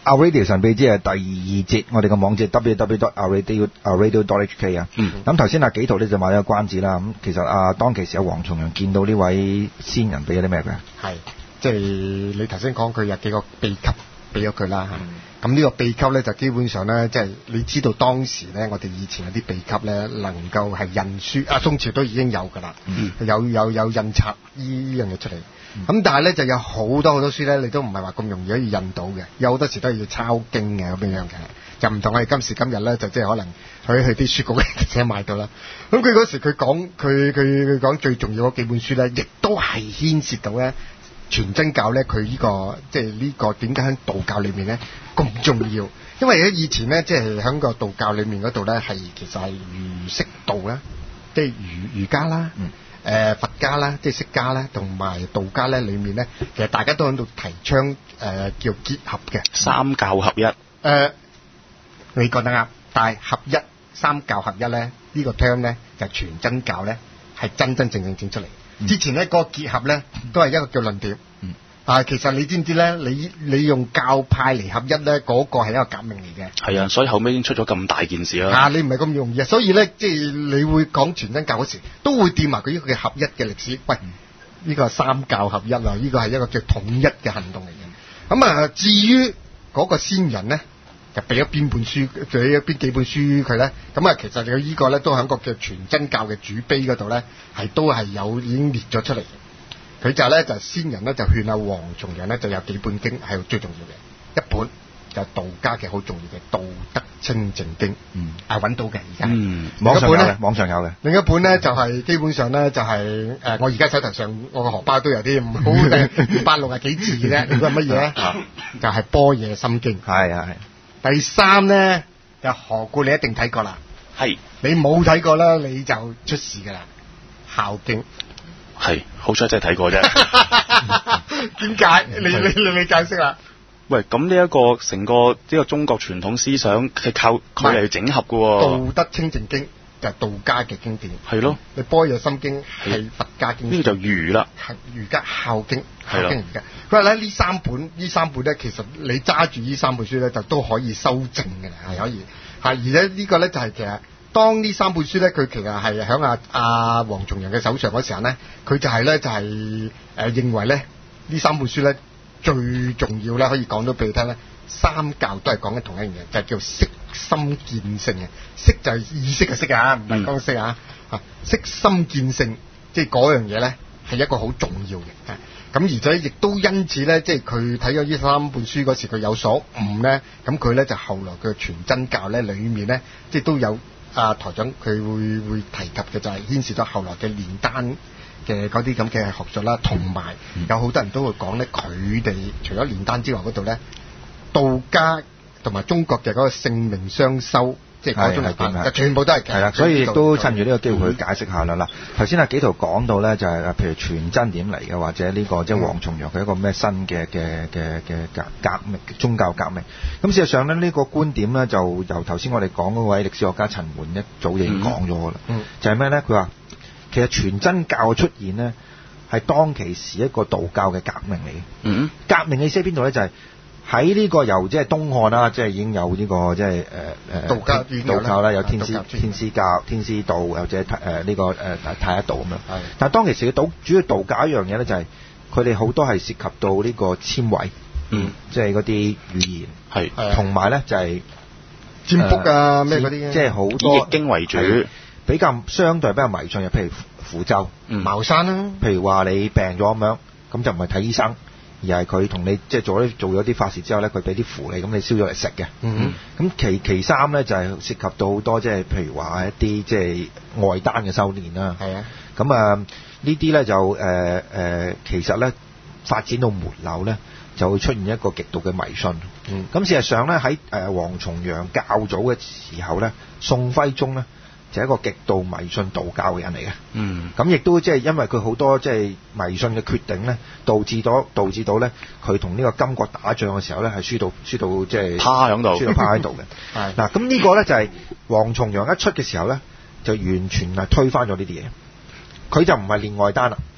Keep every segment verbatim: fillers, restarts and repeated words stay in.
Our Radio 神秘之夜第二節，我哋嘅網址 double-u double-u double-u dot our radio our radio dot h k 啊。咁頭先阿紀陶咧就買咗個關子啦。咁其實啊，當其時有黃重陽見到呢位先人俾咗啲咩佢？ 係，即係你頭先講佢有幾個秘笈俾咗佢啦。咁呢、嗯、個秘笈咧就基本上咧，即、就、係、是、你知道當時咧，我哋以前有啲秘笈咧，能夠係印書，啊宋朝都已經有㗎啦、嗯，有有有印刷呢樣嘢出嚟。咁、嗯、但係咧就有好多好多書咧，你都唔係話咁容易可以印到嘅，有好多時都係要抄經嘅咁樣嘅，就唔同我哋今時今日咧，就即係可能去去啲書局寫買到啦。咁佢嗰時佢講佢佢佢講最重要嗰幾本書咧，亦都係牽涉到咧全真教咧佢呢、這個即係呢個點解喺道教裏面咧咁重要？因為喺以前咧即係喺個道教裏面嗰度咧係其實係儒釋道啦，即係儒儒家啦。嗯誒、呃、佛家啦，即係釋家啦，同埋道家咧，裏面咧，其實大家都喺度提倡誒、呃、叫結合嘅三教合一。誒、 呃，你覺得啱，但係合一三教合一咧，這個、呢個 term 咧就係、是、全真教咧係真真正正整出嚟、嗯。之前咧嗰、那個結合咧都係一個叫論點。嗯。啊，其實你知唔知咧？你你用教派嚟合一咧，嗰、那個係一個革命嚟嘅。係啊，所以後尾已經出咗咁大件事啦。 啊，你唔係咁容易啊，所以咧，即係你會講全真教嗰時，都會掂埋佢呢個嘅合一嘅歷史。喂，呢、嗯、個係三教合一啊，呢、這個係一個叫統一嘅行動嚟嘅。咁啊，至於嗰個先人咧，就俾咗邊本書，俾咗邊幾本書佢咧？咁啊，其實佢呢個咧都喺個叫全真教嘅主碑嗰度咧，係都係有已經列咗出嚟。佢就咧就先人咧就勸阿黃重陽咧就有幾本經係最重要嘅，一本就係道家嘅好重要嘅《道德清淨經》，嗯，係揾到嘅而家， 嗯，網上有嘅，網上有嘅。 另一本咧就係、是、基本上咧就係、是、誒、呃，我而家手頭上我個荷包都有啲唔好嘅，八六啊幾字嘅啫，你估係乜嘢咧？就係、是《般若心經》。係啊係。第三咧就何故你一定睇過啦？係。你冇睇過咧，你就出事㗎啦，《孝經》。 係，好彩真係睇過啫。 點解？你你你你解釋啦。 喂，咁呢一個成個呢個中國傳統思想係靠佢嚟整合嘅喎。 道德清淨經就係道家嘅經典。係咯。你般若心經係佛家經典。呢個就儒啦。係儒家孝經。係咯。佢話咧呢三本呢三本咧，其實你揸住呢三本書咧，就都可以修正嘅啦，係可以。係而且呢個咧就係其實。當呢三本書咧，佢其實係喺阿阿黃重陽嘅手上嗰時候咧，佢就係咧就係、是、誒、呃、認為咧呢三本書咧最重要咧，可以講到俾你聽咧，三教都係講緊同一樣嘢，就係、是、叫識心見性嘅，識就係意識嘅識啊，唔係講識啊，啊識心見性，即係嗰樣嘢咧係一個好重要嘅。咁而且亦都因此咧，即係佢睇咗呢三本書嗰時，佢有所悟咧，咁佢咧就後來嘅全真教咧裏面咧，即係都有。啊台長佢會會提及嘅就係牽涉到後來嘅煉丹嘅嗰啲咁嘅學術啦，同埋有好多人都會講咧，佢哋除咗煉丹之外嗰度咧，道家同埋中國嘅嗰個性命雙修，即係嗰種嚟講，就全部都係係啦，所以亦都趁住呢個機會去解釋下啦。嗱、嗯，頭先阿紀陶講到咧，就係、是、譬如全真點嚟嘅，或者呢、這個即係黃重陽佢一個咩新嘅嘅嘅嘅革革命宗教革命。咁事實上咧，呢、這個觀點咧就由頭先我哋講嗰位歷史學家陳垣一早已經講咗㗎啦。嗯，就係咩咧？佢話其實全真教嘅出現咧，係當其時一個道教嘅革命嚟嘅。嗯，革命嘅意思喺邊度咧？就係、是喺呢個由即係東漢啦，即係已經有呢、這個即係誒誒道教道教啦，有天師天師教、天師道或者誒呢個誒太一道咁樣。係。但係當其時嘅道主要道教一樣嘢咧，就係佢哋好多係涉及到呢個纖維，嗯，即係嗰啲語言係，同埋咧就係占卜啊咩嗰啲， 即係好多易經為主， 比較相對比較迷信嘅，譬如符咒、 嗯、茅山啦、啊。 譬如話你病咗咁樣，咁就唔係睇醫生。而係佢同你即係做咗做咗啲法事之後咧，佢俾啲符你，咁你燒咗嚟食嘅。嗯，咁其其三咧就係、是、涉及到好多即係譬如話一啲即係外丹嘅修煉啦。係啊，咁啊呢啲咧就誒誒、呃呃、其實咧發展到末流咧，就會出現一個極度嘅迷信。嗯，咁事實上咧喺誒黃重陽較早嘅時候咧，宋徽宗咧，就係一個極度迷信道教嘅人嚟嘅，嗯，咁亦都即係因為佢好多即係迷信嘅決定咧，導致到導致到咧佢同呢個金國打仗嘅時候咧係輸到輸到即係趴喺度， 輸到趴喺度嘅。係嗱，咁呢個咧就係黃重陽一出嘅時候咧，就完全係推翻咗呢啲嘢。佢就唔係練外丹啦，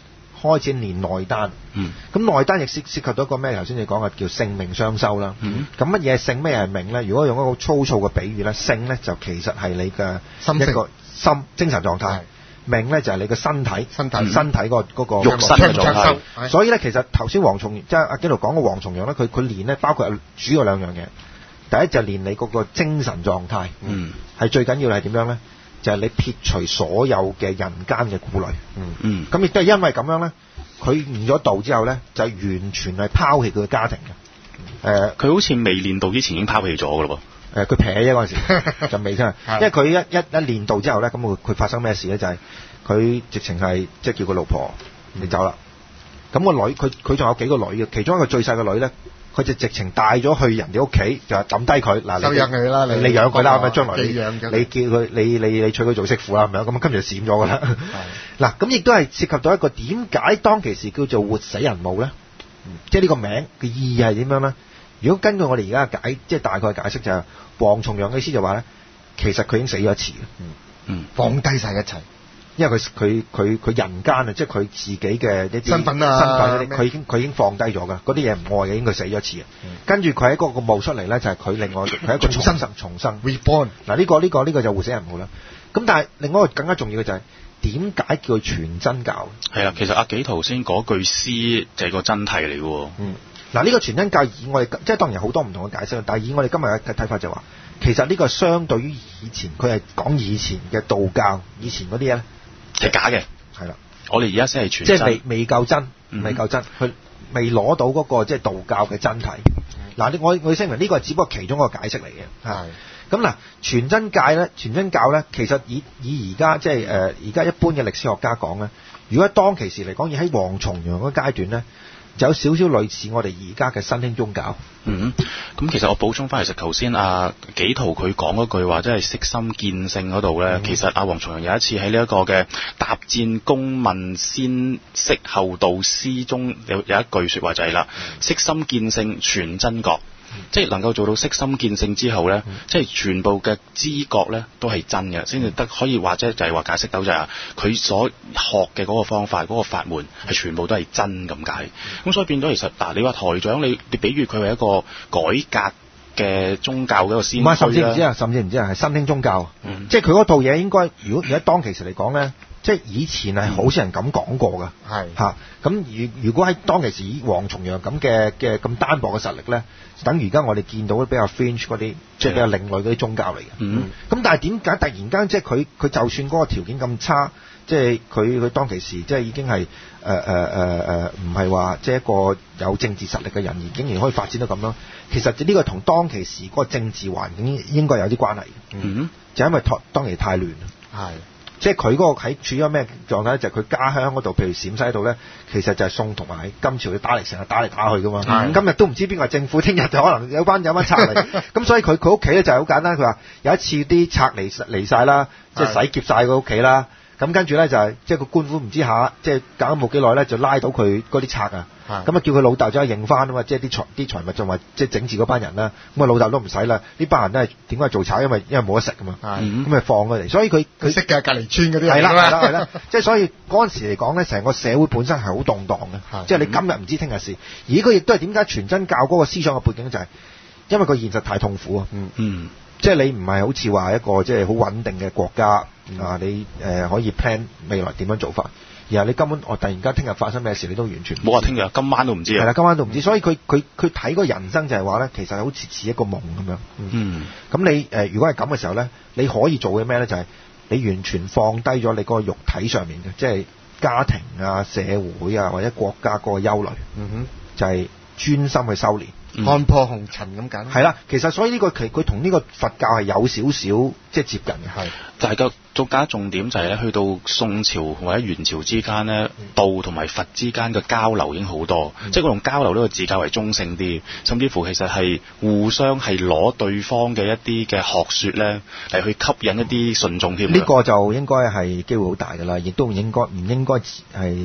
開始練內丹。 嗯。 咁內丹亦涉涉及到一個咩？頭先你講嘅叫性命雙修啦。 嗯。 咁乜嘢係性？咩係命咧？如果用一個粗糙嘅比喻咧，性咧就其實係你嘅一個心精神狀態。命咧就係你嘅身體， 身體身體嗰個嗰個肉身嘅狀態。 所以咧，其實頭先黃重即係阿紀陶講嘅黃重陽咧，佢佢練咧包括主要兩樣嘢。第一就係練你嗰個精神狀態， 嗯， 係最緊要係點樣咧？就係你撇除所有嘅人間嘅顧慮， 嗯嗯。 咁亦都係因為咁樣咧，佢練咗道之後咧，就完全係拋棄佢嘅家庭嘅。誒、呃， 佢好似未練道之前已經拋棄咗㗎咯噃。 誒，佢撇啫嗰陣時就未真係，因為佢一一一練道之後咧，咁佢佢發生咩事咧？就係、是、佢直情係即係叫個老婆你走啦。咁、嗯、個女佢佢仲有幾個女嘅，其中一個最細嘅女咧，佢就直情帶咗去人哋屋企，就係抌低佢嗱， 收養佢啦， 你你養佢啦，咁樣將來你你， 你叫佢你你你娶佢做媳婦啦，咁樣咁跟住就閃咗噶啦。嗱，咁亦都係涉及到一個點解當其時叫做活死人墓咧？嗯、即係呢個名嘅意義係點樣咧？如果根據我哋而家嘅解，即係大概解釋就係、是、黃重陽嘅意思就話咧，其實佢已經死咗一次， 嗯嗯，放低晒一切， 因為佢佢佢佢人間啊，即係佢自己嘅一啲身份啊， 身份佢已經佢已經放低咗噶，嗰啲嘢唔愛嘅，應該死咗一次、嗯、跟住佢喺嗰個墓出嚟咧，就係、是、佢另外佢一個重生重生 reborn。 嗱呢個呢、這個呢、這個就活死人墓啦。咁但係另外一個更加重要嘅就係點解叫佢全真教？ 係啊，其實阿紀陶先嗰句詩就係個真諦嚟嘅喎。 嗯。嗱，呢個全真教以我哋即係當然有好多唔同嘅解釋，但係以我哋今日嘅睇法就話，其實呢個相對於以前，佢係講以前嘅道教，以前嗰啲嘢咧係假嘅， 係啦。 我哋而家先係全真， 即係未未夠真， 嗯、 未夠真，佢未攞到嗰個即係道教嘅真諦。嗱、嗯，我我聲明呢個係只不過其中一個解釋嚟嘅。係。咁嗱，全真界咧，全真教咧，其實以以而家即係誒而家一般嘅歷史學家講咧，如果當其時嚟講，而喺黃重陽嗰階段咧，就有少少類似我哋而家嘅新興宗教。 嗯，咁其實我補充翻，其實頭先阿紀陶佢講嗰句話，即係悉心見性嗰度咧，其實阿黃重陽有一次喺呢一個嘅答戰公問先釋後道詩中有有一句說話就係啦，悉心見性全真覺。即係能夠做到悉心見性之後咧，嗯、即係全部嘅知覺咧都係真嘅，先至得可以或者就係話解釋到就係佢所學嘅嗰個方法、嗰、嗰個法門係全部都係真咁解。咁、嗯、所以變咗其實嗱，你話台長你你比喻佢係一個改革嘅宗教嘅一個先驅， 唔係甚至唔知啊，甚至唔知啊，係新興宗教。嗯、即係佢嗰套嘢應該，如果而家當其時嚟講咧。即係以前係好少人咁講過㗎，係嚇咁。如如果喺當其時以黃重陽咁嘅嘅咁單薄嘅實力咧，等於而家我哋見到比較 fringe 嗰啲，即係比較另類嗰啲宗教嚟嘅。嗯，咁但係點解突然間即係佢佢就算嗰個條件咁差，即係佢佢當其時即係已經係誒誒誒誒唔係話即係一個有政治實力嘅人，而竟然可以發展到咁樣？其實呢個同當其時嗰個政治環境應該有啲關係。嗯，就因為當當其太亂啦。係。即係佢嗰個喺處於咩狀態咧？就係、是、佢家鄉嗰度，譬如陝西度咧，其實就係宋同埋金朝要打嚟，成日打嚟打去噶嘛。嗯、今日都唔知邊個係政府，聽日就可能有班有班賊嚟。咁所以佢佢屋企咧就係好簡單。佢話有一次啲賊嚟嚟曬啦，即係洗劫晒佢屋企啦。咁跟住咧就係、是、即係個官府唔知下，即係搞咗冇幾耐咧就拉到佢嗰啲賊啊。咁啊叫佢老豆走去認翻啊嘛，即係啲財啲財物仲話即係整治嗰班人啦。咁啊老豆都唔使啦，呢班人都係點解做賊？因為因為冇得食啊嘛。咁咪放佢嚟，所以佢佢識嘅隔離村嗰啲係啦係啦係啦，即係所以嗰陣時嚟講咧，成個社會本身係好動盪嘅，即係你今日唔知聽日事。而呢個亦都係點解全真教嗰個思想嘅背景就係因為個現實太痛苦啊。嗯嗯，即係你唔係好似話一個即係好穩定嘅國家啊，你誒可以 plan 未來點樣做法。而係你根本我突然間聽日發生咩事，你都完全冇話聽日，今晚都唔知啊。 係啦，今晚都唔知，所以佢佢佢睇個人生就係話咧，其實好似似一個夢咁樣。嗯，咁你誒、呃、如果係咁嘅時候咧，你可以做嘅咩咧？就係、是、你完全放低咗你嗰個肉體上面嘅，即係家庭啊、社會啊或者國家嗰個憂慮。嗯哼，就係專心去修煉。 看破紅塵咁簡單。 係啦，其實所以呢、這個其佢同呢個佛教係有少少即係接近嘅。係， 但係個仲加重點就係咧，去到宋朝或者元朝之間咧，嗯、道同埋佛之間嘅交流已經好多，嗯、即係我用交流呢個字較為中性啲，甚至乎其實係互相係攞對方嘅一啲嘅學説咧嚟去吸引一啲信眾添。 呢個就應該係機會好大㗎啦，亦都唔應該唔應該係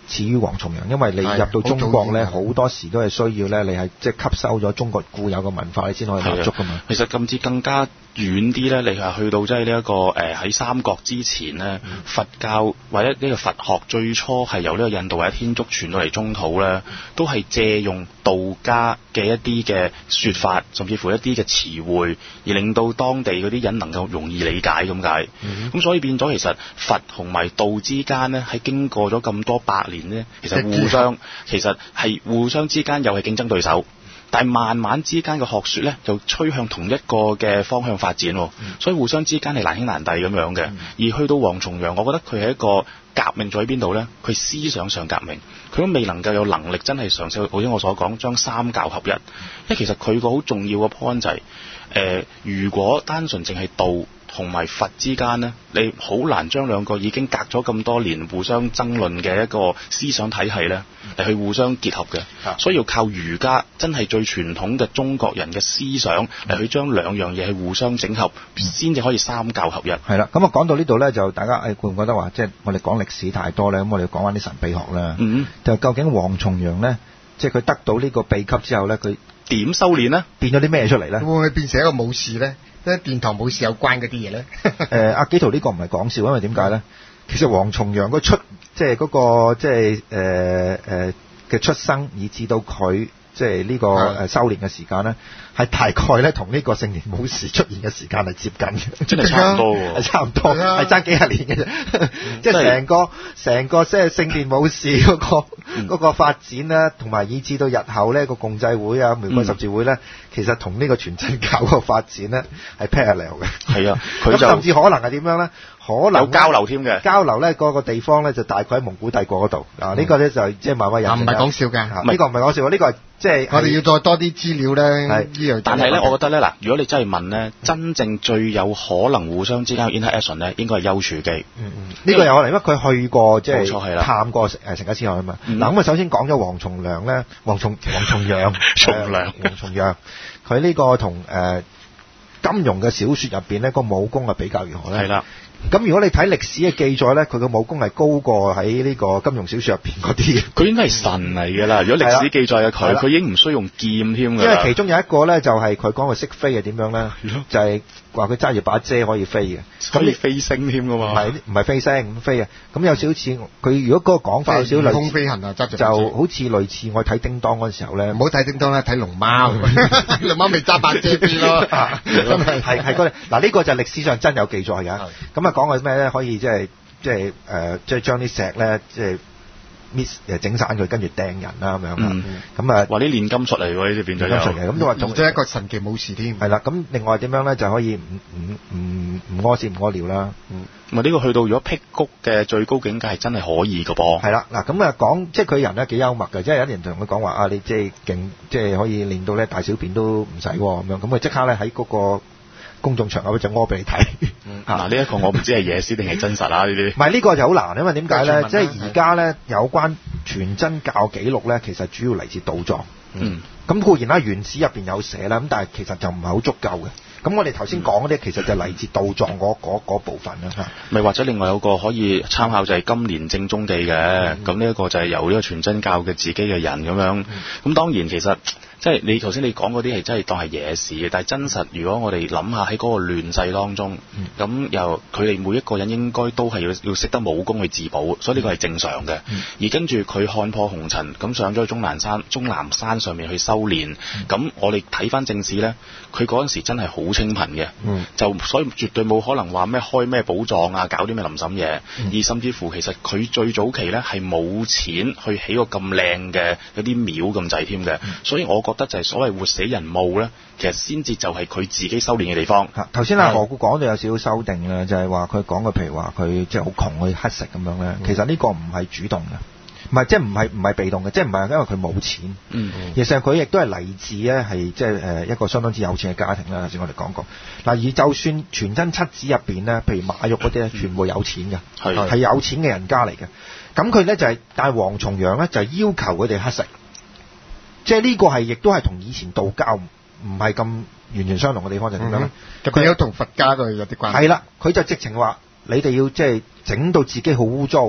似於黃重陽，因為你入到中國咧，好多時都係需要咧，你係即係吸收咗中國固有嘅文化，你先可以立足噶嘛。 其實甚至更加遠啲咧，你係去到即係呢一個誒喺、呃、三國之前咧、嗯，佛教或者呢個佛學最初係由呢個印度或者天竺傳到嚟中土咧，都係借用道家嘅一啲嘅說法，甚至乎一啲嘅詞彙，而令到當地嗰啲人能夠容易理解咁解。咁、嗯、所以變咗其實佛同埋道之間咧，喺經過咗咁多百年咧，其實互相其實係互相之間又係競爭對手。但係慢慢之間嘅學說咧，就趨向同一個嘅方向發展，嗯、所以互相之間係難兄難弟咁樣嘅、嗯。而去到黃重陽，我覺得佢係一個革命在邊度咧？佢思想上革命，佢都未能夠有能力真係嘗試，好似我所講，將三教合一。因為其實佢個好重要嘅 point 就係、是，誒、呃，如果單純淨係道同埋佛之間呢，你好難將兩個已經隔咗咁多年互相爭論嘅一個思想體系呢嚟去互相結合嘅、嗯，所以要靠儒家真係最傳統嘅中國人嘅思想嚟去將兩樣嘢去互相整合，先、嗯、至可以三教合一。 係啦，咁啊講到呢度呢，就大家誒覺唔覺得話，即係我哋講歷史太多呢？咁我哋講翻啲神秘學啦。嗯，就究竟黃重陽呢，即係佢得到呢個秘笈之後呢，佢點修煉呢？變咗啲咩出嚟呢？會唔會變成一個武士呢？即係殿堂武士有關嗰啲嘢咧。誒，阿紀陶呢個唔係講笑，因為點解咧？其實黃重陽個出，即係嗰個即係誒誒嘅出生，以至到佢即係呢個誒修煉嘅時間咧，係大概咧同呢個聖年武士出現嘅時間係接近嘅，真係差唔多喎，係差唔多，係爭幾廿年嘅啫。即係成個成個即係聖年武士嗰個嗰個發展咧，同埋以至到日後咧個共濟會啊、玫瑰十字會咧，其實同呢個全真教個發展咧係 parallel 嘅。係啊，佢就甚至可能係點樣咧？可能有交流添嘅，交流咧嗰個地方咧就大概喺蒙古帝國嗰度啊。呢個咧就即係慢慢引。唔係講笑㗎，呢個唔係講笑，呢個係即係我哋要再多啲資料咧。係， 但係咧，我覺得咧嗱，如果你真係問咧，真正最有可能互相之間嘅 interaction 咧，應該係丘處機。嗯嗯，呢個有可能，因為佢去過即係探過誒成吉思汗啊嘛。嗱咁啊，首先講咗黃重良咧，黃重黃重陽，重良黃重陽，佢呢個同誒金庸嘅小説入邊咧個武功係比較如何咧？係啦。咁如果你睇歷史嘅記載咧，佢嘅武功係高過喺呢個金庸小説入邊嗰啲。佢應該係神嚟㗎啦。如果歷史記載嘅佢，佢已經唔需要用劍添㗎。因為其中有一個咧，就係佢講佢識飛係點樣咧？就係話佢揸住把遮可以飛嘅，可以飛升添㗎嘛？唔係唔係飛升咁飛啊？咁有少少似佢如果嗰個講法有少少類似飛行啊，揸住就好似類似我睇叮當嗰陣時候咧。唔好睇叮當啦，睇龍貓。龍貓咪揸把遮飛咯，真係係係嗰嗱呢個就係歷史上真有記載㗎。咁講佢咩咧？可以即係即係誒，即係將啲石咧，即係搣誒整散佢，跟住掟人啦咁樣。嗯，咁啊，話啲煉金術嚟喎，呢啲變咗煉金術嘅。咁都話做咗一個神奇武士添。係啦，咁另外點樣咧？就可以唔唔唔唔屙屎唔屙尿啦。嗯，咁啊呢個去到如果辟谷嘅最高境界係真係可以㗎噃。係啦，嗱咁啊講，即係佢人咧幾幽默嘅，即係有啲人同佢講話啊，你即係勁，即係可以練到咧大小便都唔使咁樣，咁佢即刻咧喺嗰個公眾場合就屙俾你睇。嗱，呢一個我唔知係野史定係真實啊！呢啲唔係呢個就好難，因為點解咧？即係而家咧有關全真教記錄咧，其實主要嚟自道藏。嗯，咁固然啦，原始入邊有寫啦，咁但係其實就唔係好足夠嘅。咁我哋頭先講嗰啲其實就嚟自道藏嗰嗰嗰部分啦。咪或者另外有個可以參考就係今年正宗地嘅，咁呢一個就係由呢個全真教嘅自己嘅人咁樣。咁、嗯、當然其實。即係你頭先你講嗰啲係真係當係野史嘅，但係真實如果我哋諗下喺嗰個亂世當中，咁、嗯、又佢哋每一個人應該都係要要識得武功去自保，所以呢個係正常嘅、嗯。而跟住佢看破紅塵，咁上咗去終南山、終南山上面去修煉，咁、嗯、我哋睇翻正史咧，佢嗰陣時真係好清貧嘅、嗯，就所以絕對冇可能話咩開咩寶藏啊，搞啲咩林沈嘢、嗯，而甚至乎其實佢最早期咧係冇錢去起個咁靚嘅嗰啲廟咁滯添嘅，所以我覺得就係所謂活死人墓咧，其實先至就係佢自己修煉嘅地方。頭先阿何故講到有少少修訂啦，就係話佢講嘅，譬如話佢即係好窮去乞食咁樣咧、嗯。其實呢個唔係主動嘅，唔係即係唔係唔係被動嘅，即係唔係因為佢冇錢。嗯，其實佢亦都係嚟自咧係即係誒一個相當之有錢嘅家庭啦。頭先我哋講過嗱，而就算全真七子入邊咧，譬如馬玉嗰啲咧，全部有錢嘅，係、嗯、係有錢嘅人家嚟嘅。咁佢咧就係、是，但係黃重陽咧就係要求佢哋乞食。即係呢個係亦都係同以前道教唔係咁完全相同嘅地方，就點樣咧？佢有同佛家嘅有啲關係。係啦，佢就直情話你哋要即係整到自己好污糟，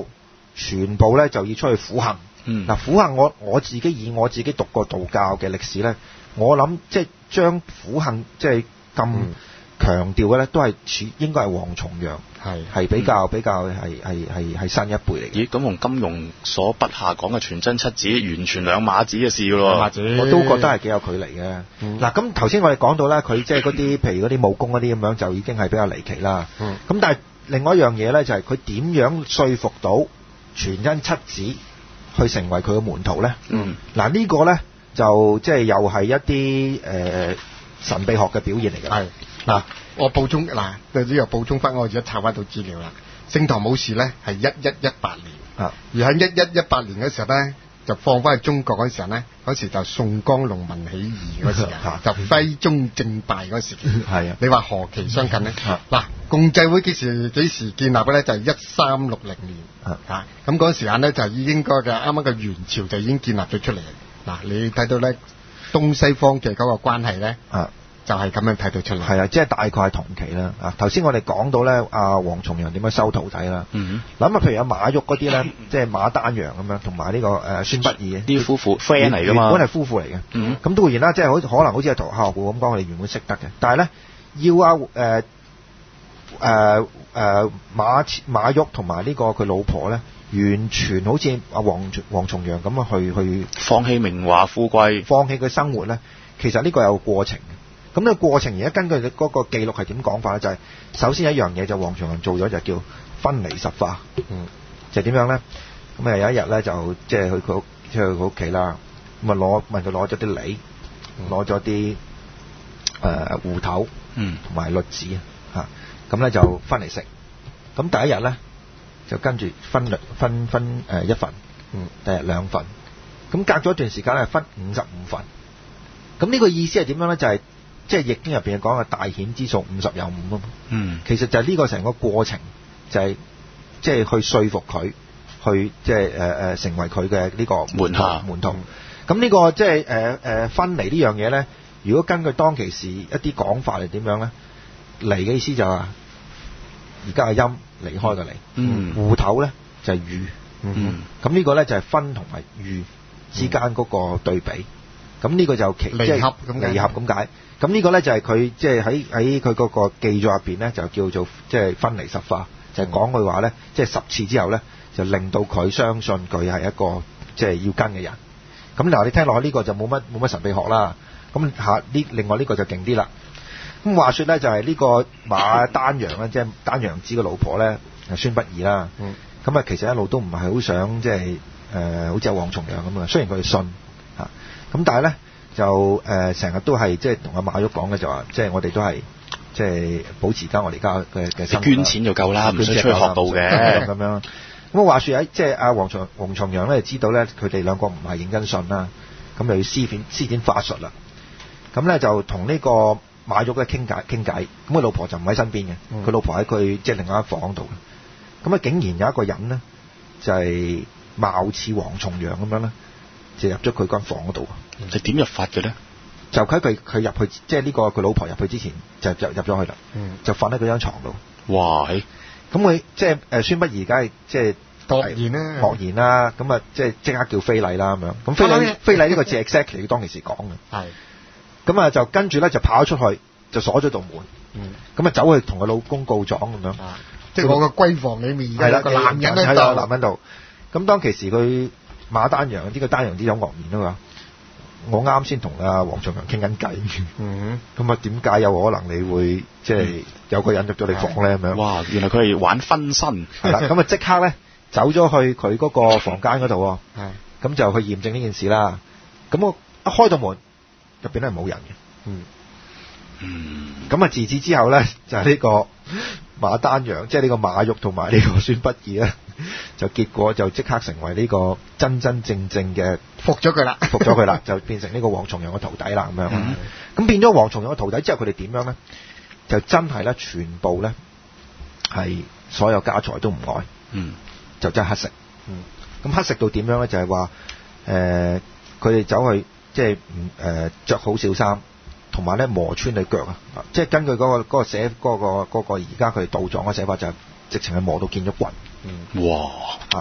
全部咧就要出去苦行。 嗯， 嗱苦行我我自己以我自己讀過道教嘅歷史咧，我諗即係將苦行即係咁強調嘅咧，都係似應該係王重陽，係係比較、嗯、比較係係係係新一輩嚟嘅。 咦，咁同金庸所筆下講嘅全真七子完全兩碼子嘅事咯， 我都覺得係幾有距離嘅。嗱、嗯，咁頭先我哋講到咧，佢即係嗰啲譬如嗰啲武功嗰啲咁樣，就已經係比較離奇啦。咁、嗯、但係另外一樣嘢咧，就係佢點樣說服到全真七子去成為佢嘅門徒咧？嗯，嗱呢個咧就即係又係一啲誒、呃、神秘學嘅表現嚟嘅。係嗱，我補充嗱，對呢個補充翻，我而家查翻到資料啦。聖唐武士咧係一一一八年，啊，而喺一一一八年嘅時候咧，就放翻去中國嗰時候咧，嗰時就宋江農民起義嗰時啊，就徽宗正敗嗰時期。係啊，你話何其相近咧？嗱，共濟會幾時幾時建立嘅咧？就係一三六零年啊，咁嗰陣時間咧就已經嗰個啱啱嘅元朝就已經建立咗出嚟。嗱，你睇到咧東西方嘅嗰個關係咧，啊。就係、是、咁樣睇到出嚟， 係啊，即係大概係同期啦。啊，頭先我哋講到咧，阿王重陽點樣收徒弟啦。嗯，諗下譬如有馬毓嗰啲咧，即係馬丹陽咁樣，同埋呢個誒孫不二啲夫婦 friend 嚟噶嘛， 原本係夫婦嚟嘅。嗯，咁當然啦，即係好可能好似係同客戶咁講，我哋原本識得嘅，但係咧要啊誒誒誒馬馬毓同埋呢個佢老婆咧，完全好似阿王王重陽咁樣去去放棄名華富貴， 放棄佢生活咧，其實呢個有個過程。咁呢個過程而家根據嗰個記錄係點講法咧？就係、是、首先一樣嘢就王重陽做咗就叫分離十化，嗯，就點樣咧？咁啊有一日咧就即係去佢屋，即係佢屋企啦，咁啊攞問佢攞咗啲梨，攞咗啲誒芋頭，嗯，同埋栗子啊，咁咧就分嚟食。咁第一日咧就跟住分兩分分誒一份，嗯，第日兩份。咁隔咗一段時間咧分五十五份。咁呢個意思係點樣咧？就係、是。即係易經入邊講嘅大顯之數五十有五啊嘛，嗯，其實就係呢個成個過程，就係即係去說服佢，去即係誒誒成為佢嘅呢個門下門徒。咁呢、嗯、個即係誒誒分離呢樣嘢咧，如果根據當其時一啲講法係點樣咧？離嘅意思就係話而家係陰離開嘅離，嗯，芋頭咧就係雨，嗯，咁呢個咧就係分同埋雨之間嗰個對比。咁、嗯、呢個就其離合咁離合咁解。咁呢個咧就係佢即係喺喺佢嗰個記載入邊咧，就叫做即係分離十化，就係講佢話咧，即係十次之後咧，就令到佢相信佢係一個即係要跟嘅人。咁嗱，你聽落去呢個就冇乜冇乜神秘學啦。咁下呢另外呢個就勁啲啦。咁話說咧，就係呢個馬丹陽咧，即係丹陽子嘅老婆咧，孫不二啦。嗯。咁啊，其實一路都唔係好想即係誒，好似阿王重陽咁啊。雖然佢信嚇，咁但係咧。就誒成日都係即係同阿馬毓講嘅就話，即係我哋都係即係保持緊我哋而家嘅嘅生活。捐錢就夠啦，唔使出去學道嘅咁樣。咁話說喺即係阿王重王重陽咧，知道咧佢哋兩個唔係認真信啦，咁就要施展施展法術啦。咁咧就同呢個馬毓咧傾偈傾偈，咁佢老婆就唔喺身邊嘅，佢、嗯、老婆喺佢即係另外一房度。咁啊竟然有一個人咧，就係、是、貌似王重陽咁樣咧。就入咗佢間房嗰度， 係點入法嘅咧？ 就喺佢佢入去，即係呢個佢老婆入去之前，就入入咗去啦。嗯，就瞓喺嗰張牀度。哇！咁佢即係誒孫不二，梗係即係愕然啦，愕然啦。咁啊，即係即刻叫非禮啦咁樣。咁非禮非禮呢個字 exactly 當其時講嘅。係。咁啊，就跟住咧就跑咗出去，就鎖咗道門。嗯。咁啊，走去同佢老公告狀咁樣。啊！ 即係我個閨房裡面有個男人喺度。 男人度。咁當其時佢。馬丹陽呢個丹陽啲有愕然啊嘛，我啱先同阿王重陽傾緊偈，咁啊點解有可能你會即係有個人入咗你房咧咁樣？哇！ 原來佢係玩分身， 係啦，咁啊即刻咧走咗去佢嗰個房間嗰度，咁就去驗證呢件事啦。咁我一開到門，入邊咧係冇人嘅，嗯，嗯，咁啊自此之後咧就係呢個馬丹陽，即係呢個馬毓同埋呢個孫不二咧。就結果就即刻成為呢個真真正正嘅服咗佢啦， 服咗佢啦，就變成呢個王重陽嘅徒弟啦咁樣。咁、嗯、變咗王重陽嘅徒弟之後，佢哋點樣咧？就真係咧，全部咧係所有家財都唔愛，嗯，就真係乞食。嗯，咁乞食到點樣咧？就係話誒，佢哋走去即係唔誒著好少衫，同埋咧磨穿你腳啊！即係根據嗰、嗰個嗰、嗰個寫嗰、嗰個嗰、嗰個而家佢哋道藏嘅寫法就係、是。直情係磨到見咗骨，嗯，哇！啊，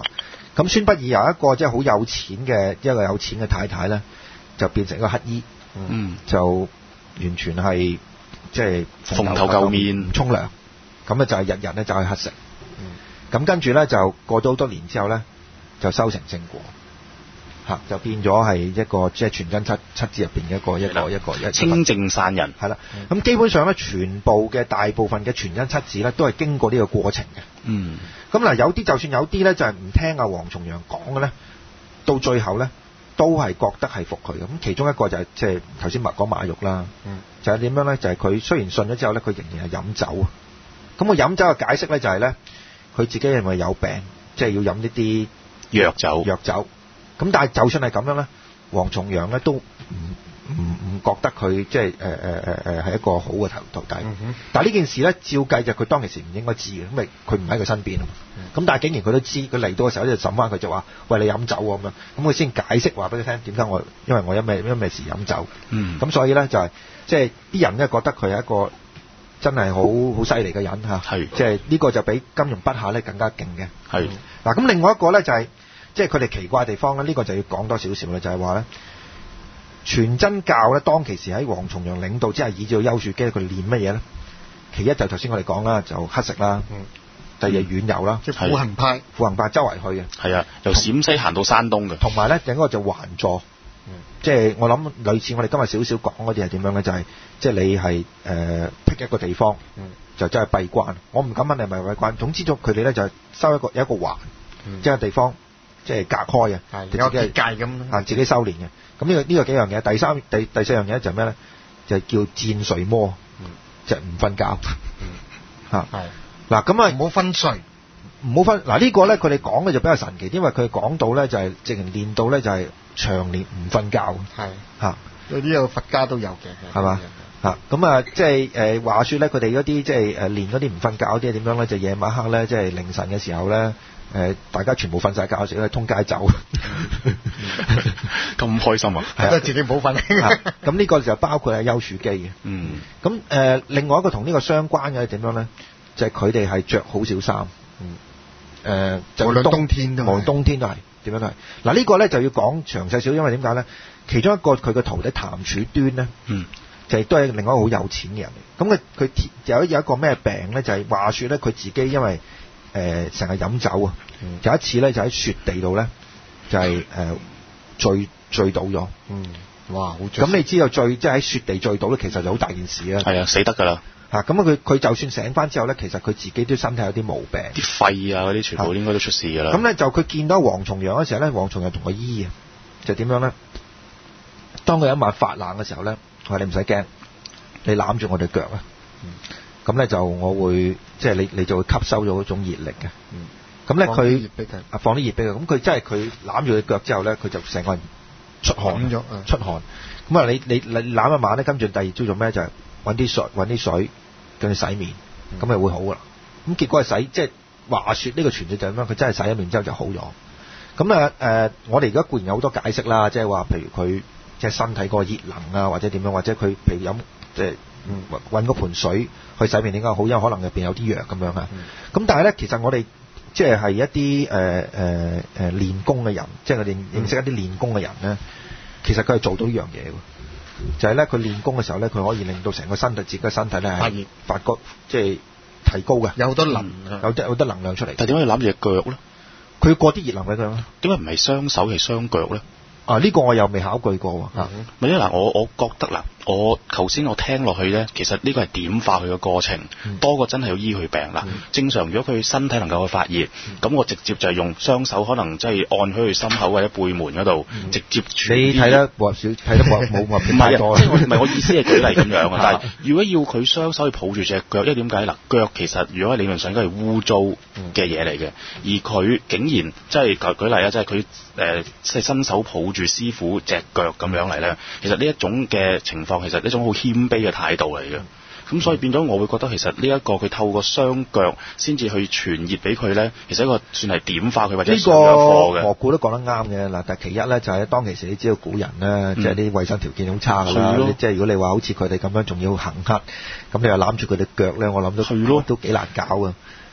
咁孫不二由一個即係好有錢嘅一個有錢嘅太太咧，就變成一個乞衣， 嗯， 就完全係即係蓬頭垢面， 唔沖涼，咁咧就係日日咧就去乞食。咁、嗯、跟住咧就過咗好多年之後咧，就修成正果。就變咗係一個即係全真七七子入邊嘅一個一個一個一個清淨散人係啦。咁、嗯、基本上咧，全部嘅大部分嘅全真七子咧，都係經過呢個過程嘅。 嗯。 咁嗱，有啲就算有啲咧，就係唔聽阿黃重陽講嘅咧，到最後咧都係覺得係服佢嘅。咁其中一個就係即係頭先麥講馬玉啦。嗯。就係點樣咧？就係、是、佢雖然信咗之後咧，佢仍然係飲酒啊。咁個飲酒嘅解釋咧就係咧，佢自己係咪有病，即、就、係、是、要飲呢啲藥酒。 藥酒。咁但係就算係咁樣咧，黃重陽咧都唔唔唔覺得佢即係誒誒誒誒係一個好嘅徒徒弟。嗯、但係呢件事咧，照計就佢當其時唔應該知嘅，因為佢唔喺佢身邊啊嘛。咁、嗯、但係竟然佢都知，佢嚟到嘅時候就審翻佢就話：喂，你飲酒喎咁樣。咁佢先解釋話俾佢聽點解我，因為我因咩因咩事飲酒。咁、嗯、所以咧就係即係啲人咧覺得佢係一個真係好好犀利嘅人嚇。係。即係呢個就比金庸筆下咧更加勁嘅。係。嗱咁另外一個咧就係、是。即係佢哋奇怪嘅地方咧，呢、這個就要講多少少咧，就係話咧，全真教咧當其時喺黃重陽領導之下，以至到丘處機，佢練乜嘢咧？其一就頭先我哋講啦，就乞食啦，嗯、第二遠遊啦， 即係苦行派， 苦行派周圍去嘅，係啊， 由陝西行到山東嘅。同埋咧，另一個就環座，嗯、即係我諗類似我哋今日少少講嗰啲係點樣咧？就係、是、即係你係誒辟一個地方，嗯、就真係閉關。我唔敢問你係咪閉關，總之咗佢哋咧就係收一個有一個環，嗯、即係地方。即係隔開嘅， 係有結界咁啊，自己修煉嘅。咁呢個呢個幾樣嘢。第三、第第四樣嘢就係咩咧？就係叫戰睡魔，嗯、就係唔瞓覺。嚇係嗱咁啊， 唔好分睡， 唔好分嗱呢個咧，佢哋講嘅就比較神奇，因為佢講到咧就係直情練到咧就係長年唔瞓覺。係嚇， 有啲有佛家都有嘅， 係嘛嚇咁啊，即係誒話説咧，佢哋嗰啲即係誒練嗰啲唔瞓覺嗰啲係點樣咧？就夜晚黑咧，即係凌晨嘅時候咧。誒、呃，大家全部瞓晒覺時咧，通街走， 咁開心啊！ 係都自己冇瞓。 咁呢個就包括係丘處機嘅。嗯。咁誒、呃，另外一個同呢個相關嘅係點樣咧？就係佢哋係着好少衫。嗯。誒、呃，就無論冬天都， 無論冬天都係點樣都係。嗱、這個、呢個咧就要講詳細少，因為點解咧？其中一個佢嘅徒弟譚處端咧，嗯，就亦都係另外一個好有錢嘅人嚟。咁佢佢有有一個咩病咧？就係、是、話説咧，佢自己因為誒成日飲酒啊！嗯、有一次咧，就喺雪地度咧，就係、是、誒、呃、醉醉倒咗。嗯，哇！好咁你知道醉即係喺雪地醉倒咧，其實就好大件事啊。係啊，死得㗎啦！ 嚇咁啊！佢佢就算醒翻之後咧，其實佢自己都身體有啲毛病， 啲肺啊嗰啲全部應該都出事㗎啦。 咁咧就佢見到黃重陽嗰時候咧，黃重陽同佢醫啊，就點樣咧？當佢有一晚發冷嘅時候咧，佢話你唔使驚，你攬住我哋腳啊！嗯咁咧就我會即係你你就會吸收咗嗰種熱力嘅。嗯。咁咧佢啊放啲熱俾佢，咁佢真係佢攬住佢腳之後咧，佢就成個人出汗咗，出汗。咁啊你你你攬一晚咧，跟住第二朝做咩？就係揾啲水揾啲水跟住洗面，咁咪、嗯、會好噶啦。咁結果係洗即係話説呢個傳説就係咁樣，佢真係洗咗面之後就好咗。咁啊誒，我哋而家固然有好多解釋啦，即係話譬如佢即係身體個熱能啊，或者點樣，或者佢譬如飲即係。嗯，揾嗰盆水去洗面點解好？因為可能入邊有啲藥咁樣嚇。咁、嗯、但係咧，其實我哋即係係一啲誒誒誒練功嘅人，即係佢哋認識一啲練功嘅人咧，其實佢係做到呢樣嘢喎。就係咧，佢練功嘅時候咧，佢可以令到成個身體自己嘅身體咧係發覺即係提高嘅， 有好多能， 有啲好多能量出嚟。 但係點解要攬住隻腳咧？ 佢要過啲熱能俾佢咯。 點解唔係雙手係雙腳咧？ 啊！呢、這個我又未考據過喎。嚇、嗯， 咪嗱，我我覺得嗱，我頭先我聽落去咧，其實呢個係點化佢嘅過程，嗯、多過真係要醫佢病啦。嗯、正常如果佢身體能夠去發熱，咁、嗯、我直接就係用雙手，可能即係按喺佢心口或者背門嗰度，嗯、直接處理。你睇得少，睇得冇冇冇太多。唔係，唔係我意思係舉例咁樣啊。但係如果要佢雙手去抱住隻腳，因為點解嗱？腳其實如果喺理論上應該係污糟嘅嘢嚟嘅，而佢竟然即係舉舉例啊，即係佢誒即係伸手抱住師傅隻腳咁樣嚟咧，其實呢一種嘅情況，其實一種好謙卑嘅態度嚟嘅。咁、嗯、所以變咗，我會覺得其實呢一個佢透過雙腳先至去傳熱俾佢咧，其實一個算係點化佢或者上咗課嘅。我估都講得啱嘅嗱，但係其一咧就係、是、當其時你知道古人咧，嗯、即係啲衞生條件好差㗎啦，的即係如果你話好似佢哋咁樣仲要行乞，咁你又攬住佢哋腳咧，我諗都都幾難搞啊。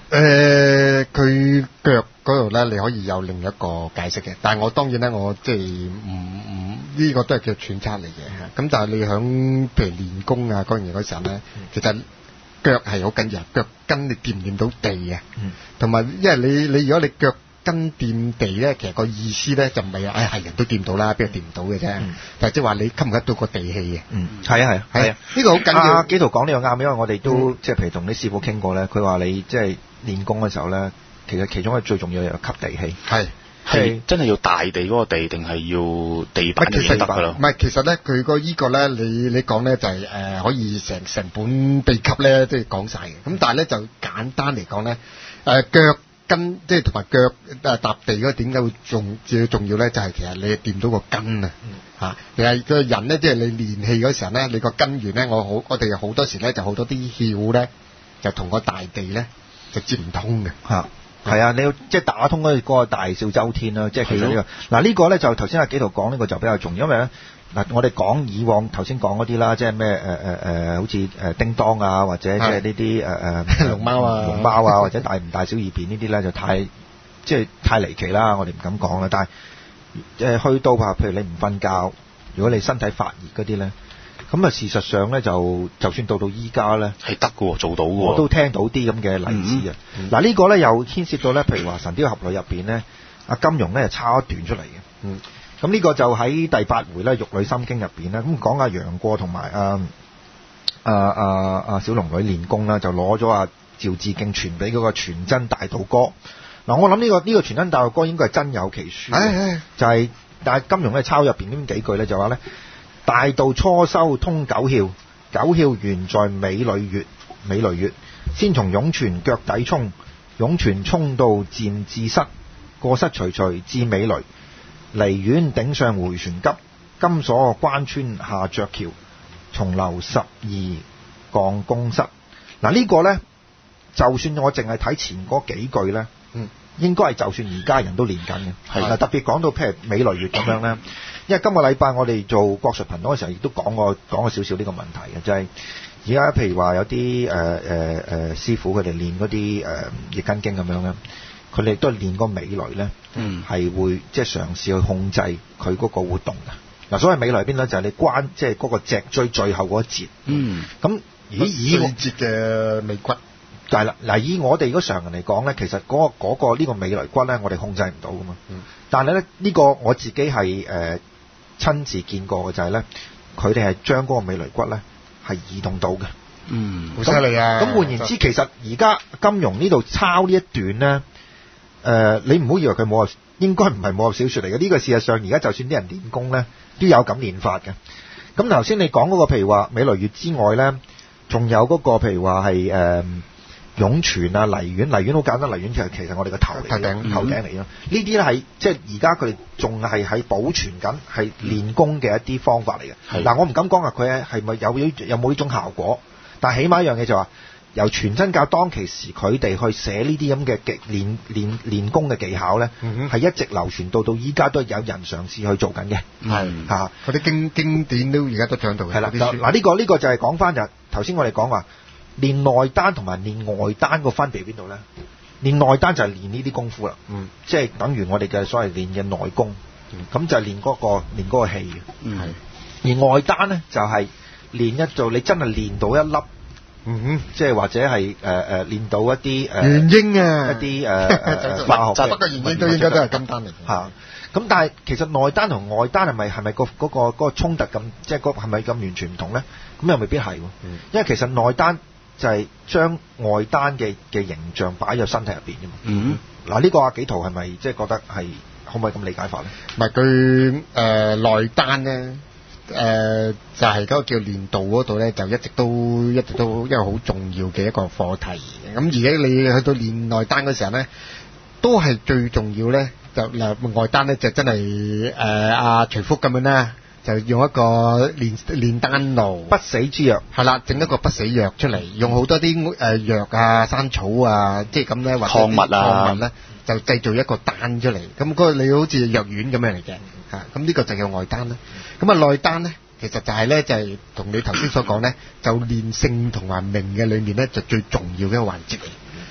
誒，佢腳嗰度咧，你可以有另一個解釋嘅，但係我當然咧，我即係唔唔呢個都係叫揣測嚟嘅。咁但係你響譬如練功啊嗰樣嘢嗰時候咧，其實腳係好緊要，腳跟你掂唔掂到地啊？同埋因為你你如果你腳跟掂地咧，其實個意思咧就唔係誒係人都掂到啦，邊個掂唔到嘅啫？但係即係話你吸唔吸到個地氣嘅？嗯， 係啊係啊係啊， 呢個好緊要。 阿紀陶講呢個啱，因為我哋都即係譬如同啲師傅傾過咧，佢話你即係練功嘅時候咧，其實其中一個最重要係吸地氣。 係係真係要大地嗰個地，定係要地板嘅先得㗎咯？ 唔係，其實咧佢個依個咧，你你講咧就係誒可以成成本秘笈咧，即係講曬嘅。咁但係咧就簡單嚟講咧，誒腳跟即係同埋腳誒踏地嗰個點解會重最重要咧？就係其實你掂到個根啊嚇。其實個人咧，即係你練氣嗰時候咧，你個根源咧，我好我哋好多時咧就好多啲竅咧，就同個大地咧就接唔通嘅嚇。係啊，你要即係打通嗰個大小周天啦，即係其實呢個嗱呢個咧就頭先阿紀陶講呢個就比較重要，因為咧嗱我哋講以往頭先講嗰啲啦，即係咩誒誒誒好似誒叮當啊，或者即係呢啲誒誒龍貓啊、 龍貓啊，或者大唔大小二便呢啲咧就太即係太離奇啦，我哋唔敢講啦。但係誒去到話譬如你唔瞓覺，如果你身體發熱嗰啲咧。咁啊，事實上咧，就就算到到依家咧， 係得嘅喎，做到嘅喎， 我都聽到啲咁嘅例子啊。嗱、嗯，嗯、個呢個咧又牽涉到咧，譬如話《神鵰俠侶》入邊咧，阿金庸咧就抄一段出嚟嘅。嗯，咁呢個就喺第八回咧《玉女心經》入邊咧，咁講阿楊過同埋阿阿阿阿小龍女練功啦，就攞咗阿趙志敬傳俾嗰個傳真大道歌。嗱，我諗呢、這個呢、這個傳真大道歌應該係真有其書， 哎哎就係、是、但係金庸咧抄入邊咁幾句咧，就話咧。大道初修通九竅，九竅原在美女穴。美女穴先從湧泉腳底衝，湧泉衝到漸至室，過室徐徐至美雷，離院頂上回旋急，金鎖關穿下鵲橋，重樓十二降宮室。嗱呢個呢，就算我淨係睇前嗰幾句呢，嗯，應該係就算而家人都練緊嘅。係啦，特別講到譬如美雷穴咁樣呢。因為今個禮拜我哋做國術頻道嘅時候，亦都講過講過少少呢個問題嘅，就係而家譬如話有啲誒誒誒師傅佢哋練嗰啲誒易筋經咁樣咧，佢哋都係練個美雷咧，嗯，係會即係嘗試去控制佢嗰個活動嘅。嗱，所謂美雷邊咧就係你關即係嗰個脊椎最後嗰一節，嗯，咁以以四節嘅尾骨， 係啦，嗱以我哋如果常人嚟講咧，其實嗰個嗰個呢個美雷骨咧，我哋控制唔到噶嘛，嗯，但係咧呢個我自己係誒。親自見過嘅就係咧，佢哋係將嗰個美雷骨咧係移動到嘅。 嗯，好犀利啊！ 咁換言之，其實而家金庸呢度抄呢一段咧，誒、呃，你唔好以為佢武俠，應該唔係武俠小說嚟嘅。呢、這個事實上，而家就算啲人練功咧，都有咁練法嘅。咁頭先你講嗰個，譬如話美雷穴之外咧，仲有嗰個譬如話係誒湧泉啊、離院，離院好簡單，離院其實其實我哋個頭嚟嘅，頂頭頂嚟咯。呢啲咧係即係而家佢哋仲係喺保存緊，係練功嘅一啲方法嚟嘅。嗱、嗯，我唔敢講話佢係咪有有冇呢種效果，但係起碼一樣嘢就話、是，由全真教當其時佢哋去寫呢啲咁嘅技練練練功嘅技巧咧，係、嗯、一直流傳到到依家都有人嘗試去做緊嘅。係嚇， 嗰啲經經典都而家都講到嘅。 係啦，嗱呢、這個呢、這個就係講翻就頭先我哋講話。練內丹同埋練外丹個分別喺邊度咧？練內丹就係練呢啲功夫啦，嗯，即係等於我哋嘅所謂練嘅內功，咁、嗯、就係練嗰、那個練嗰個氣嘅，嗯，而外丹咧就係、是、練一做你真係練到一粒，嗯哼，即係或者係誒誒練到一啲誒元嬰啊， 一啲誒化學， 不過元嬰都應該都係金丹嚟嘅嚇。咁但係其實內丹同外丹係咪係咪個嗰、那個嗰、那個衝突咁，即係嗰係咪咁完全唔同咧？咁又未必係喎，嗯、因為其實內丹就係將外丹嘅嘅形象擺入身體入邊啫嘛。嗯，嗱呢個阿紀陶係咪即係覺得係可唔可以咁理解法咧？ 唔係佢誒內丹咧，誒、呃、就係、是、嗰個叫練道嗰度咧，就一直都一直都一個好重要嘅一個課題。咁而家你去到練內丹嗰時候咧，都係最重要咧，就嗱外丹咧就真係誒阿徐福咁樣啦。就用一個煉煉丹爐， 不死之藥係啦，整一個不死藥出嚟，用好多啲誒藥啊、山草啊，即係咁咧，或者礦物啊， 礦物咧，就製造一個丹出嚟。咁嗰個你好似藥丸咁樣嚟嘅嚇，咁呢個就叫外丹啦。咁啊內丹咧，其實就係咧，就係同你頭先所講咧，就練性同埋命嘅裏面咧，就最重要嘅一個環節嚟。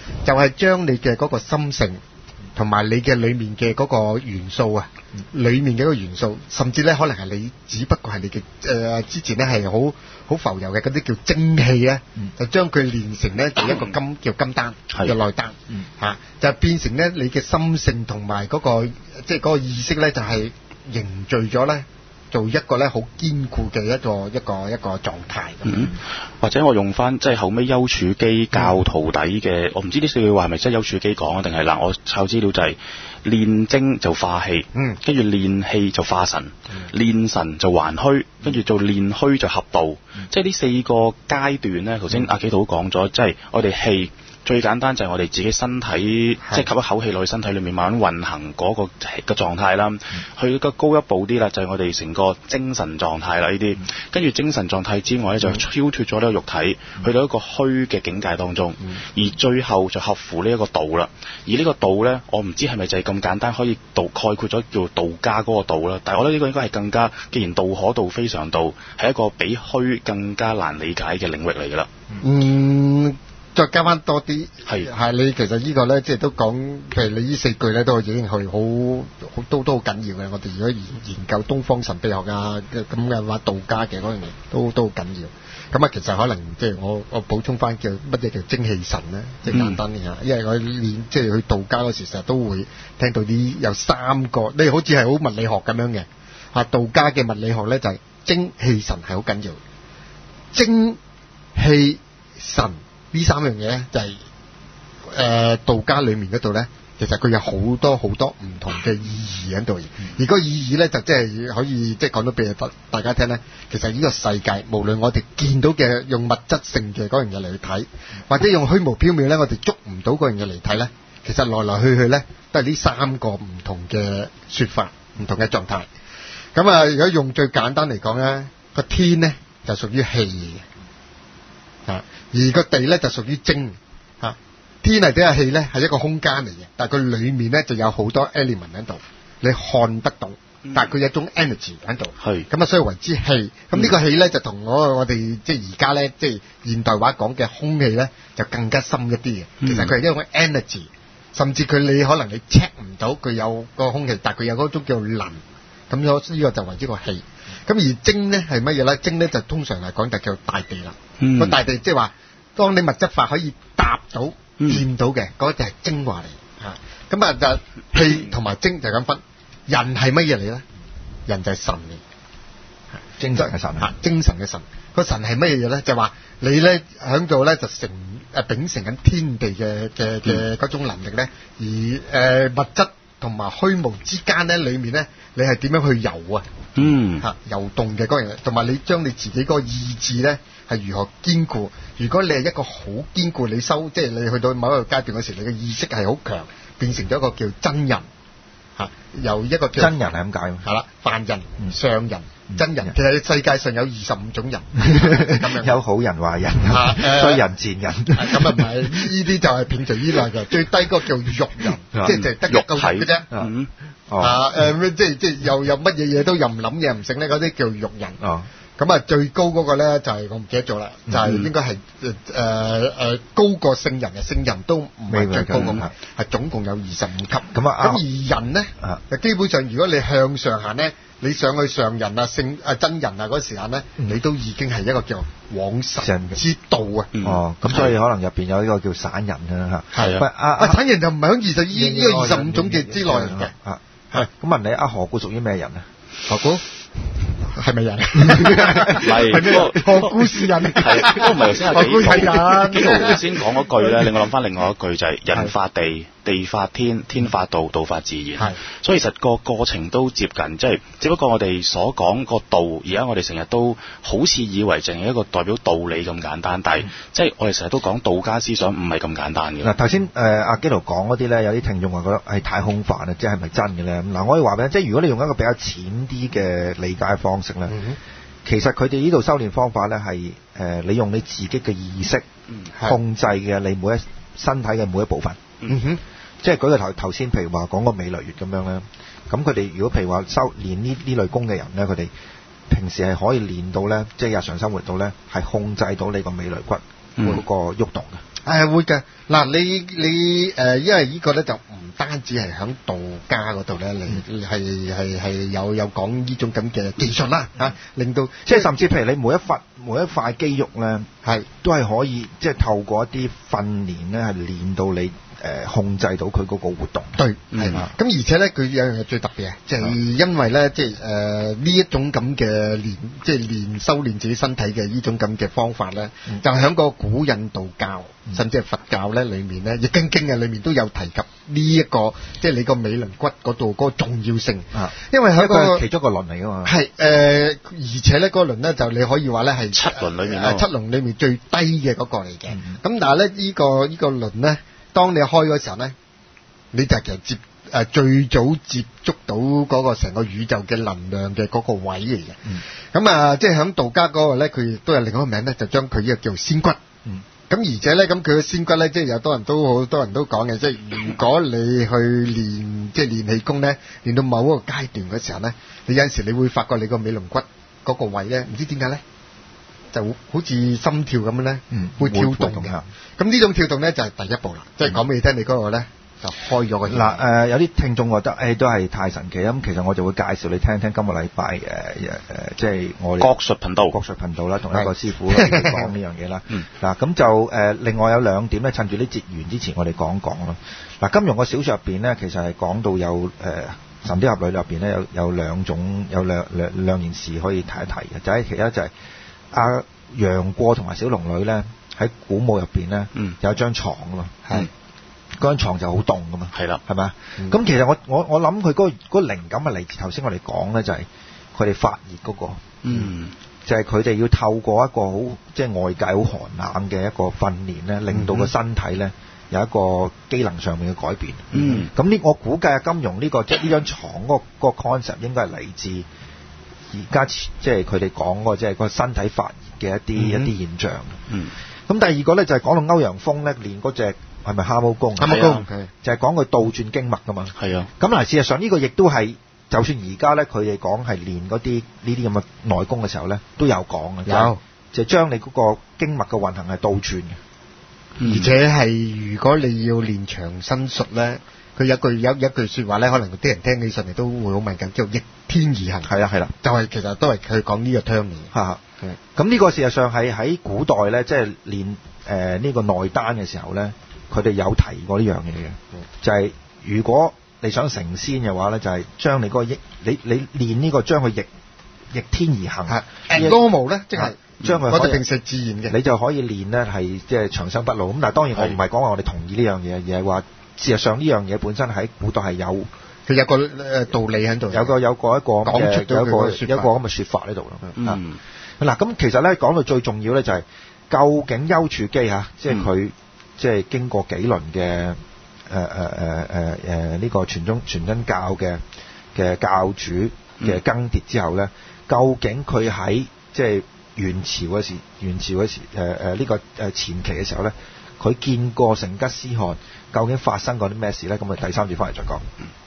就係將你嘅嗰個心性同埋你嘅裏面嘅嗰個元素啊，裏面嘅一個元素，甚至咧可能係你只不過係你嘅誒、呃、之前咧係好好浮游嘅嗰啲叫精氣啊，嗯、就將佢練成咧就一個金叫金丹嘅內丹，嚇、嗯啊、就變成咧你嘅心性同埋嗰個即係嗰個意識咧就係、是、凝聚咗咧。做一個咧好堅固嘅一個一個一個狀態咁、嗯， 或者我用翻即係後尾丘處機教徒弟嘅、嗯，我唔知呢四句話係咪真係丘處機講啊，定係嗱我抄資料就係練精就化氣，嗯，跟住練氣就化神，嗯、練神就還虛，跟住做練虛就合道，嗯、即係呢四個階段咧。頭先阿紀陶講咗，即係我哋氣。最簡單就係我哋自己身體，即係吸一口氣落去身體裏面慢慢運行嗰個嘅狀態啦。去個高一步啲啦，就係我哋成個精神狀態啦。呢啲跟住精神狀態之外咧，就超脫咗呢個肉體，去到一個虛嘅境界當中。而最後就合乎呢一個道啦。而呢個道咧，我唔知係咪就係咁簡單可以道概括咗叫道家嗰個道啦。但係我覺得呢個應該係更加，既然道可道非常道，係一個比虛更加難理解嘅領域嚟㗎啦。 嗯。再加翻多啲，係係你其實呢個咧，即係都講，譬如你呢四句咧，都已經係好好都都好緊要嘅。我哋如果研研究東方神秘學啊咁嘅話，道家嘅嗰樣嘢都都好緊要。咁啊，其實可能即係我我補充翻叫乜嘢叫精氣神咧，即係簡單啲嚇。因為我練即係去道家嗰時，成日都會聽到啲有三個，你好似係好物理學咁樣嘅嚇。道家嘅物理學咧就係精氣神係好緊要，精氣神。呢三樣嘢咧就係、是、誒、呃、道家裏面嗰度咧，其實佢有好多好多唔同嘅意義喺度。而嗰個意義咧就即係可以即係講到俾大家聽咧。其實呢個世界無論我哋見到嘅用物質性嘅嗰樣嘢嚟去睇，或者用虛無縹緲咧，我哋捉唔到嗰樣嘢嚟睇咧，其實來來去去咧都係呢三個唔同嘅說法，唔同嘅狀態。咁啊，如果用最簡單嚟講咧，個天咧就屬於氣嘅，啊。而個地咧就屬於精嚇、啊，天係點啊？氣咧係一個空間嚟嘅，但係佢裡面咧就有好多 element 喺度，你看得到，但係佢有一種 energy 喺度，係咁啊，所以為之氣。咁呢個氣咧就同我我哋即係而家咧即係現代話講嘅空氣咧就更加深一啲嘅。其實佢係一種 energy，甚至佢你可能你 check 唔到佢有個空氣，但係佢有嗰種叫能，咁樣呢個就為之個氣。咁而精咧係乜嘢咧？精咧就通常嚟講就叫大地啦。個、嗯、大地即係話，當你物質化可以搭到、掂、嗯、到嘅，嗰、那個、就係精華嚟嚇。咁啊就氣同埋精就咁分。人係乜嘢嚟咧？人就係神嚟，精神嘅神嚇，精神嘅神。個神係乜嘢嘢咧？就話、是、你咧喺度咧就成誒秉承緊天地嘅嘅嘅嗰種能力咧，而誒、呃、物質同埋虛無之間咧，裡面咧你係點樣去遊啊？嗯，嚇遊動嘅嗰樣嘢，同埋你將你自己嗰個意志咧係如何堅固？如果你係一個好堅固，你收即係你去到某一個階段嗰時，你嘅意識係好強，變成咗一個叫真人嚇，由一個叫真人係咁解喎。 係啦，凡人、嗯、上人、嗯、真人，其實世界上有二十五種人咁樣，有好人、壞人、衰人、賤人。咁啊唔係，呢啲就係片除依類嘅，最低嗰個叫肉人，即係就係得肉體嘅啫。嗯。哦、啊誒、呃、即係即係又又乜嘢嘢都又唔諗嘢唔醒咧，嗰啲叫肉人。哦，咁啊最高嗰個咧就係、是、我唔記得咗啦，就係、是、應該係誒誒誒高過聖人嘅，聖人都唔係最高咁，係總共有二十五級。咁啊，咁而人咧，啊，基本上如果你向上行咧，你上去上人啊、聖啊真人啊嗰時間咧、嗯，你都已經係一個叫往神之道啊。嗯、哦，咁所以可能入邊有呢個叫散人啊嚇。係啊，啊啊散人就唔係喺二十依呢個二十五種嘅之內嘅。啊，係咁問你啊，何故屬於咩人啊？何故？係咪人？係咩？何故是人？係都唔係頭先阿紀陶紀陶頭先講嗰句咧，令我諗翻另外一句就係、是、人法地，地法天，天法道，道法自然。係，所以其實個過程都接近，即係只不過我哋所講個道，而家我哋成日都好似以為淨係一個代表道理咁簡單，但係、嗯、即係我哋成日都講道家思想唔係咁簡單嘅。嗱頭先誒阿紀陶講嗰啲咧，有啲聽眾話覺得係太空泛啦，即係係咪真嘅咧？嗱，我可以話俾你，即係如果你用一個比較淺啲嘅理解方式咧、嗯，其實佢哋呢度修煉方法咧係誒你用你自己嘅意識、嗯、控制嘅你每一身體嘅每一部分。嗯哼。即係舉個頭頭先，譬如話講個美雷穴咁樣咧，咁佢哋如果譬如話修練呢呢類功嘅人咧，佢哋平時係可以練到咧，即係日常生活到咧係控制到你個美雷骨嗰個喐動嘅。 誒會嘅。嗱，你你誒、呃，因為呢個咧就唔單止係喺道家嗰度咧，你係係係有有講呢種咁嘅技術啦嚇，令到即係甚至譬如你每一忽每一塊肌肉咧，係都係可以即係透過一啲訓練咧，係練到你誒、呃、控制到佢嗰個活動。 對，係嘛。咁、嗯、而且咧，佢有樣嘢最特別嘅，就係、是、因為咧，即係誒呢一種咁嘅練，即係練修練自己身體嘅呢種咁嘅方法咧，嗯、就喺個古印度教。甚至係佛教咧，裡面咧《易筋經》啊，裡面都有提及呢一個，即係你個尾龍骨嗰度嗰個重要性。啊，因為喺個其中一個輪嚟㗎嘛。 係誒，而且咧嗰個輪咧就你可以話咧係七輪裡面誒七輪裡面最低嘅嗰個嚟嘅。咁但係咧呢個呢個輪咧，當你開嗰時候咧，你就其實接誒最早接觸到嗰個成個宇宙嘅能量嘅嗰個位嚟嘅。咁啊，即係喺道家嗰個咧，佢亦都有另一個名咧，就將佢呢個叫做仙骨。嗯。咁而且咧，咁佢嘅仙骨咧，即係有多人都好多人都講嘅，即係如果你去練即係練氣功咧，練到某一個階段嘅時候咧，你有陣時你會發覺你個尾龍骨嗰個位咧，唔知點解咧，就好似心跳咁樣咧，嗯，會跳動嘅。咁呢種跳動咧就係第一步啦，即係講俾你聽，你嗰個咧就開咗個。嗱誒，有啲聽眾覺得誒都係太神奇咁，其實我就會介紹你聽聽今個禮拜誒誒誒，即係我哋國術頻道， 國術頻道啦，同一個師傅講呢樣嘢啦。嗱咁就誒，另外有兩點咧，趁住呢節完之前，我哋講講咯。嗱，金庸嘅小說入邊咧，其實係講到有誒《神鵰俠侶》入邊咧有有兩種有兩兩兩件事可以提一提嘅，就係其一就係阿楊過同埋小龍女咧喺古墓入邊咧有一張床咯，係。嗰張床就好凍噶嘛，係啦，係咪啊？咁、嗯、其實我我我諗佢嗰個嗰、嗰個靈感係嚟自頭先我哋講咧，就係佢哋發熱嗰、嗰個，嗯，就係佢哋要透過一個好即係外界好寒冷嘅一個訓練咧，令到個身體咧有一個機能上面嘅改變。嗯，咁呢我估計啊，金庸呢、呢個即係呢張床嗰、嗰個 concept 應該係嚟自而家即係佢哋講嗰即係個身體發熱嘅一啲、嗯、一啲現象。嗯，咁第二個咧就係講到歐陽鋒咧練嗰隻。係咪蛤蟆功？蛤蟆功就係講佢倒轉經脈噶嘛。係啊。咁嗱，事實上呢個亦都係，就算而家咧，佢哋講係練嗰啲呢啲咁嘅內功嘅時候咧，都有講嘅。有。就係將你嗰個經脈嘅運行係倒轉嘅。 而且係如果你要練長身術咧，佢有句有有一句説話咧，可能啲人聽起上嚟都會好敏感，叫逆天而行。係啦係啦。就係其實都係佢講呢個 term 嘅。嚇。咁呢個事實上係喺古代咧，即係練誒呢個內丹嘅時候咧。佢哋有提過呢樣嘢嘅，就係、是、如果你想成仙嘅話咧，就係、是、將你嗰個逆，你你練呢個將佢逆逆天而行。係 normal 咧，即係將佢。我哋平時自然嘅，你就可以練咧係即係長生不老。咁但係當然我唔係講話我哋同意呢樣嘢，而係話事實上呢樣嘢本身喺古代係有佢有個誒道理喺度，有個有個一個講出咗有個有個咁嘅説法喺度咯。嗯，嗱咁其實咧講到最重要咧就係、是、究竟丘處機嚇，即係佢。嗯即係經過幾輪嘅誒誒誒誒誒呢個傳宗傳真教嘅嘅教主嘅更迭之後咧，嗯、究竟佢喺即係元朝嗰時，元朝嗰時誒誒呢個誒前期嘅時候咧，佢見過成吉思汗，究竟發生過啲咩事咧？咁啊第三節翻嚟再講。嗯